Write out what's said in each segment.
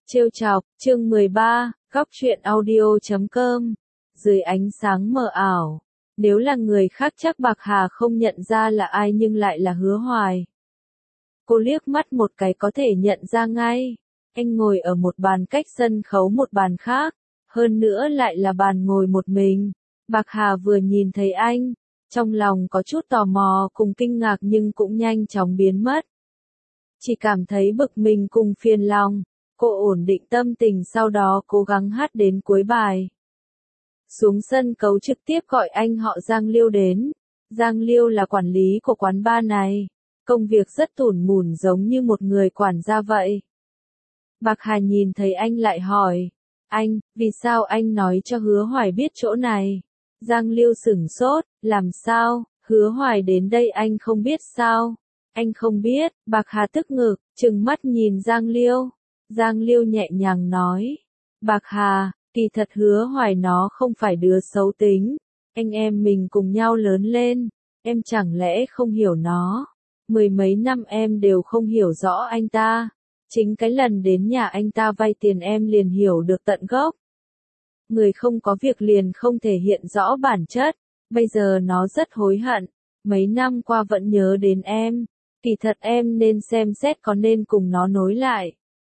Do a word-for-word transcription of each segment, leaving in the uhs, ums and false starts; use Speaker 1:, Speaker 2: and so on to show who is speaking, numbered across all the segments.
Speaker 1: Trêu chọc, chương mười ba, góc truyện audio chấm com. Dưới ánh sáng mờ ảo, nếu là người khác chắc Bạc Hà không nhận ra là ai nhưng lại là Hứa Hoài. Cô liếc mắt một cái có thể nhận ra ngay. Anh ngồi ở một bàn cách sân khấu một bàn khác, hơn nữa lại là bàn ngồi một mình. Bạc Hà vừa nhìn thấy anh, trong lòng có chút tò mò cùng kinh ngạc nhưng cũng nhanh chóng biến mất. Chỉ cảm thấy bực mình cùng phiền lòng. Cô ổn định tâm tình sau đó cố gắng hát đến cuối bài. Xuống sân khấu trực tiếp gọi anh họ Giang Liêu đến. Giang Liêu là quản lý của quán bar này. Công việc rất tủn mủn giống như một người quản gia vậy. Bạc Hà nhìn thấy anh lại hỏi. Anh, vì sao anh nói cho Hứa Hoài biết chỗ này? Giang Liêu sửng sốt, làm sao, Hứa Hoài đến đây anh không biết sao? Anh không biết, Bạc Hà tức ngực, trừng mắt nhìn Giang Liêu. Giang Liêu nhẹ nhàng nói. Bạc Hà, kỳ thật Hứa Hoài nó không phải đứa xấu tính. Anh em mình cùng nhau lớn lên. Em chẳng lẽ không hiểu nó. Mười mấy năm em đều không hiểu rõ anh ta. Chính cái lần đến nhà anh ta vay tiền em liền hiểu được tận gốc. Người không có việc liền không thể hiện rõ bản chất. Bây giờ nó rất hối hận. Mấy năm qua vẫn nhớ đến em. Kỳ thật em nên xem xét có nên cùng nó nối lại.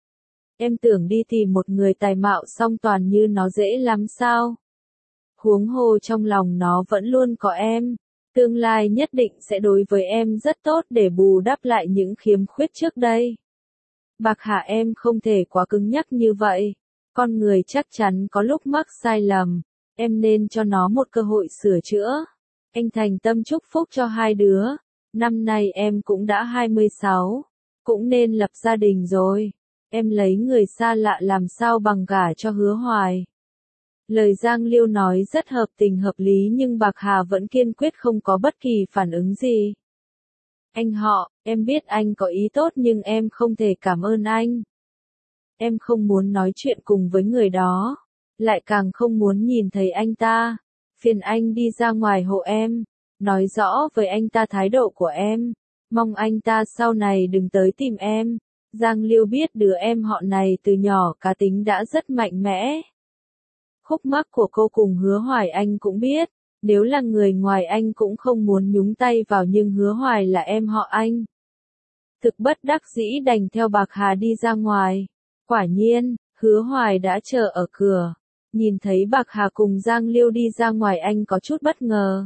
Speaker 1: Em tưởng đi tìm một người tài mạo song toàn như nó dễ lắm sao? Huống hồ trong lòng nó vẫn luôn có em. Tương lai nhất định sẽ đối với em rất tốt để bù đắp lại những khiếm khuyết trước đây. Bạc Hà em không thể quá cứng nhắc như vậy. Con người chắc chắn có lúc mắc sai lầm. Em nên cho nó một cơ hội sửa chữa. Anh thành tâm chúc phúc cho hai đứa. Năm nay em cũng đã hai mươi sáu. Cũng nên lập gia đình rồi. Em lấy người xa lạ làm sao bằng gả cho Hứa Hoài. Lời Giang Liêu nói rất hợp tình hợp lý nhưng Bạc Hà vẫn kiên quyết không có bất kỳ phản ứng gì. Anh họ, em biết anh có ý tốt nhưng em không thể cảm ơn anh. Em không muốn nói chuyện cùng với người đó. Lại càng không muốn nhìn thấy anh ta. Phiền anh đi ra ngoài hộ em. Nói rõ với anh ta thái độ của em. Mong anh ta sau này đừng tới tìm em. Giang Liêu biết đứa em họ này từ nhỏ cá tính đã rất mạnh mẽ. Khúc mắc của cô cùng Hứa Hoài anh cũng biết. Nếu là người ngoài anh cũng không muốn nhúng tay vào nhưng Hứa Hoài là em họ anh. Thực bất đắc dĩ đành theo Bạc Hà đi ra ngoài. Quả nhiên, Hứa Hoài đã chờ ở cửa. Nhìn thấy Bạc Hà cùng Giang Liêu đi ra ngoài anh có chút bất ngờ.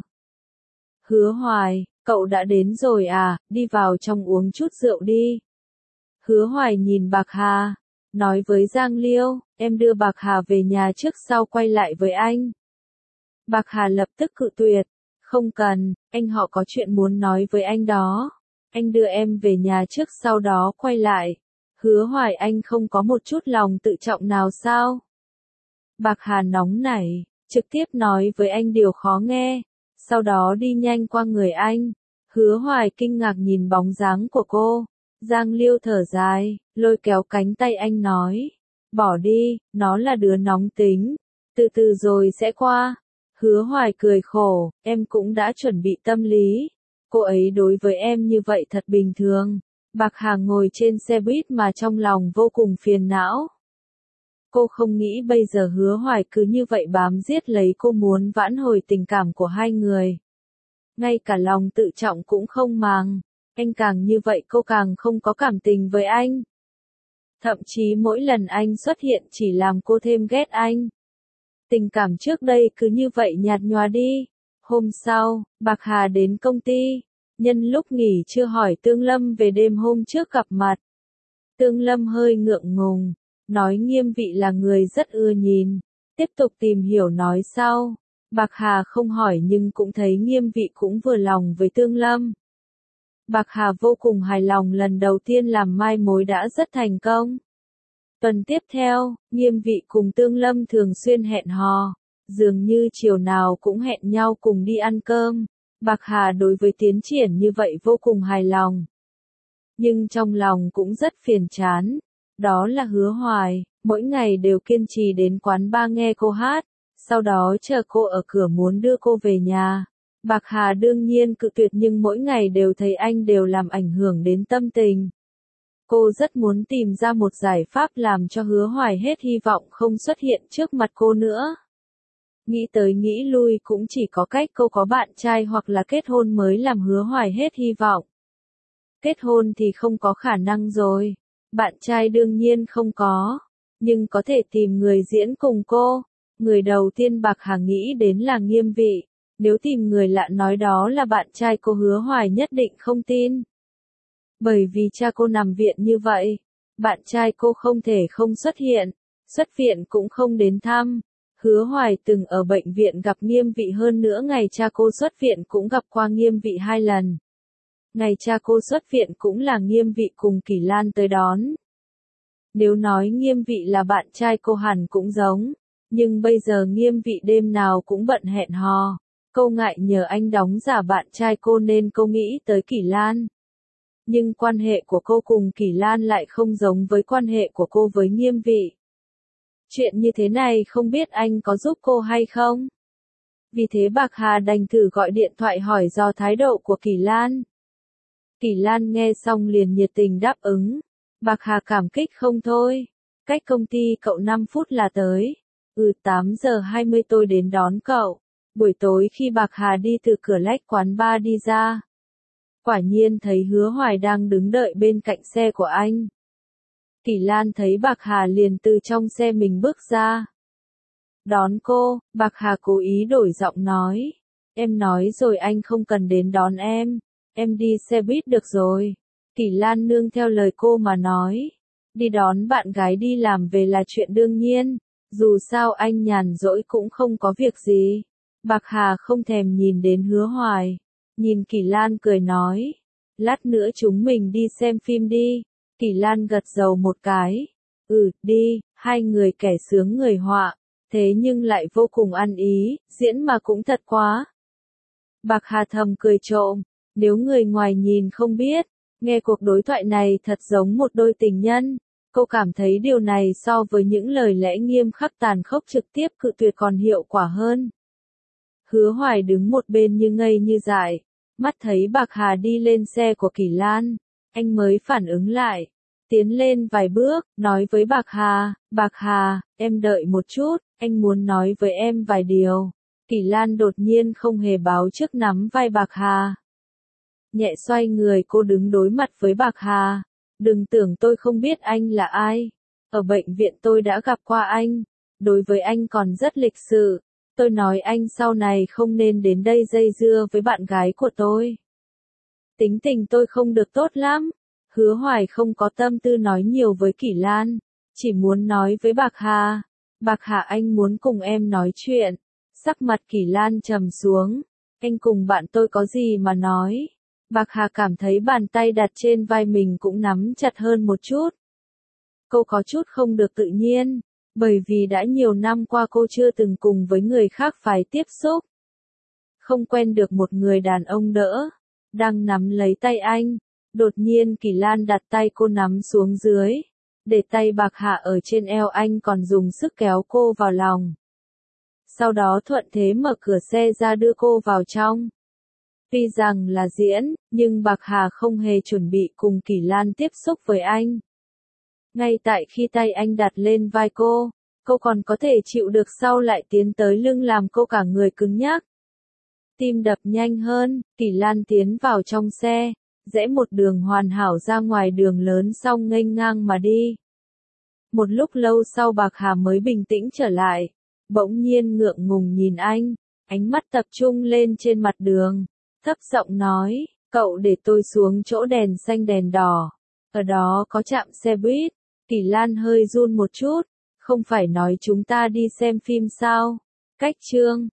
Speaker 1: Hứa Hoài, cậu đã đến rồi à, đi vào trong uống chút rượu đi. Hứa Hoài nhìn Bạc Hà, nói với Giang Liêu, em đưa Bạc Hà về nhà trước sau quay lại với anh. Bạc Hà lập tức cự tuyệt, không cần, anh họ có chuyện muốn nói với anh đó. Anh đưa em về nhà trước sau đó quay lại. Hứa Hoài anh không có một chút lòng tự trọng nào sao? Bạc Hà nóng nảy, trực tiếp nói với anh điều khó nghe, sau đó đi nhanh qua người anh. Hứa Hoài kinh ngạc nhìn bóng dáng của cô. Giang Liêu thở dài, lôi kéo cánh tay anh nói. Bỏ đi, nó là đứa nóng tính. Từ từ rồi sẽ qua. Hứa Hoài cười khổ, em cũng đã chuẩn bị tâm lý. Cô ấy đối với em như vậy thật bình thường. Bạc Hà ngồi trên xe buýt mà trong lòng vô cùng phiền não. Cô không nghĩ bây giờ Hứa Hoài cứ như vậy bám giết lấy cô muốn vãn hồi tình cảm của hai người. Ngay cả lòng tự trọng cũng không màng. Anh càng như vậy cô càng không có cảm tình với anh. Thậm chí mỗi lần anh xuất hiện chỉ làm cô thêm ghét anh. Tình cảm trước đây cứ như vậy nhạt nhòa đi. Hôm sau, Bạc Hà đến công ty. Nhân lúc nghỉ chưa hỏi Tương Lâm về đêm hôm trước gặp mặt. Tương Lâm hơi ngượng ngùng. Nói Nghiêm Vị là người rất ưa nhìn. Tiếp tục tìm hiểu nói sau. Bạc Hà không hỏi nhưng cũng thấy Nghiêm Vị cũng vừa lòng với Tương Lâm. Bạc Hà vô cùng hài lòng lần đầu tiên làm mai mối đã rất thành công. Tuần tiếp theo, Nghiêm Vị cùng Tương Lâm thường xuyên hẹn hò. Dường như chiều nào cũng hẹn nhau cùng đi ăn cơm. Bạc Hà đối với tiến triển như vậy vô cùng hài lòng. Nhưng trong lòng cũng rất phiền chán. Đó là Hứa Hoài, mỗi ngày đều kiên trì đến quán bar nghe cô hát. Sau đó chờ cô ở cửa muốn đưa cô về nhà. Bạc Hà đương nhiên cự tuyệt nhưng mỗi ngày đều thấy anh đều làm ảnh hưởng đến tâm tình. Cô rất muốn tìm ra một giải pháp làm cho Hứa Hoài hết hy vọng không xuất hiện trước mặt cô nữa. Nghĩ tới nghĩ lui cũng chỉ có cách cô có bạn trai hoặc là kết hôn mới làm Hứa Hoài hết hy vọng. Kết hôn thì không có khả năng rồi. Bạn trai đương nhiên không có. Nhưng có thể tìm người diễn cùng cô. Người đầu tiên Bạc Hà nghĩ đến là Nghiêm Vị. Nếu tìm người lạ nói đó là bạn trai cô, Hứa Hoài nhất định không tin. Bởi vì cha cô nằm viện như vậy, bạn trai cô không thể không xuất hiện, xuất viện cũng không đến thăm. Hứa Hoài từng ở bệnh viện gặp Nghiêm Vị, hơn nữa ngày cha cô xuất viện cũng gặp qua Nghiêm Vị hai lần. Ngày cha cô xuất viện cũng là Nghiêm Vị cùng Kỷ Lan tới đón. Nếu nói Nghiêm Vị là bạn trai cô hẳn cũng giống, nhưng bây giờ Nghiêm Vị đêm nào cũng bận hẹn hò. Cô ngại nhờ anh đóng giả bạn trai cô nên cô nghĩ tới Kỷ Lan. Nhưng quan hệ của cô cùng Kỷ Lan lại không giống với quan hệ của cô với Nghiêm Vị. Chuyện như thế này không biết anh có giúp cô hay không? Vì thế Bạc Hà đành thử gọi điện thoại hỏi do thái độ của Kỷ Lan. Kỷ Lan nghe xong liền nhiệt tình đáp ứng. Bạc Hà cảm kích không thôi. Cách công ty cậu năm phút là tới. Ừ, tám giờ hai mươi tôi đến đón cậu. Buổi tối khi Bạc Hà đi từ cửa lách quán bar đi ra, quả nhiên thấy Hứa Hoài đang đứng đợi bên cạnh xe của anh. Kỷ Lan thấy Bạc Hà liền từ trong xe mình bước ra. Đón cô, Bạc Hà cố ý đổi giọng nói. Em nói rồi anh không cần đến đón em. Em đi xe buýt được rồi. Kỷ Lan nương theo lời cô mà nói. Đi đón bạn gái đi làm về là chuyện đương nhiên. Dù sao anh nhàn rỗi cũng không có việc gì. Bạc Hà không thèm nhìn đến Hứa Hoài. Nhìn Kỷ Lan cười nói. Lát nữa chúng mình đi xem phim đi. Kỷ Lan gật đầu một cái. Ừ, đi, hai người kẻ sướng người họa. Thế nhưng lại vô cùng ăn ý, diễn mà cũng thật quá. Bạc Hà thầm cười trộm. Nếu người ngoài nhìn không biết, nghe cuộc đối thoại này thật giống một đôi tình nhân. Cô cảm thấy điều này so với những lời lẽ nghiêm khắc tàn khốc trực tiếp cự tuyệt còn hiệu quả hơn. Hứa Hoài đứng một bên như ngây như dại, mắt thấy Bạc Hà đi lên xe của Kỷ Lan, anh mới phản ứng lại, tiến lên vài bước, nói với Bạc Hà, Bạc Hà, em đợi một chút, anh muốn nói với em vài điều. Kỷ Lan đột nhiên không hề báo trước nắm vai Bạc Hà. Nhẹ xoay người cô đứng đối mặt với Bạc Hà, đừng tưởng tôi không biết anh là ai. Ở bệnh viện tôi đã gặp qua anh, đối với anh còn rất lịch sự. Tôi nói anh sau này không nên đến đây dây dưa với bạn gái của tôi. Tính tình tôi không được tốt lắm. Hứa Hoài không có tâm tư nói nhiều với Kỷ Lan, chỉ muốn nói với Bạc Hà. Bạc Hà, anh muốn cùng em nói chuyện. Sắc mặt Kỷ Lan trầm xuống. Anh cùng bạn tôi có gì mà nói. Bạc Hà cảm thấy bàn tay đặt trên vai mình cũng nắm chặt hơn một chút. Cô có chút không được tự nhiên. Bởi vì đã nhiều năm qua cô chưa từng cùng với người khác phải tiếp xúc. Không quen được một người đàn ông đỡ. Đang nắm lấy tay anh. Đột nhiên Kỷ Lan đặt tay cô nắm xuống dưới. Để tay Bạc Hà ở trên eo anh, còn dùng sức kéo cô vào lòng. Sau đó thuận thế mở cửa xe ra đưa cô vào trong. Tuy rằng là diễn, nhưng Bạc Hà không hề chuẩn bị cùng Kỷ Lan tiếp xúc với anh. Ngay tại khi tay anh đặt lên vai cô, cô còn có thể chịu được, sau lại tiến tới lưng làm cô cả người cứng nhắc. Tim đập nhanh hơn, Kỷ Lan tiến vào trong xe, rẽ một đường hoàn hảo ra ngoài đường lớn xong nghênh ngang mà đi. Một lúc lâu sau Bạc Hà mới bình tĩnh trở lại, bỗng nhiên ngượng ngùng nhìn anh, ánh mắt tập trung lên trên mặt đường, thấp giọng nói, cậu để tôi xuống chỗ đèn xanh đèn đỏ, ở đó có trạm xe buýt. Kỷ Lan hơi run một chút, không phải nói chúng ta đi xem phim sao? Cách chương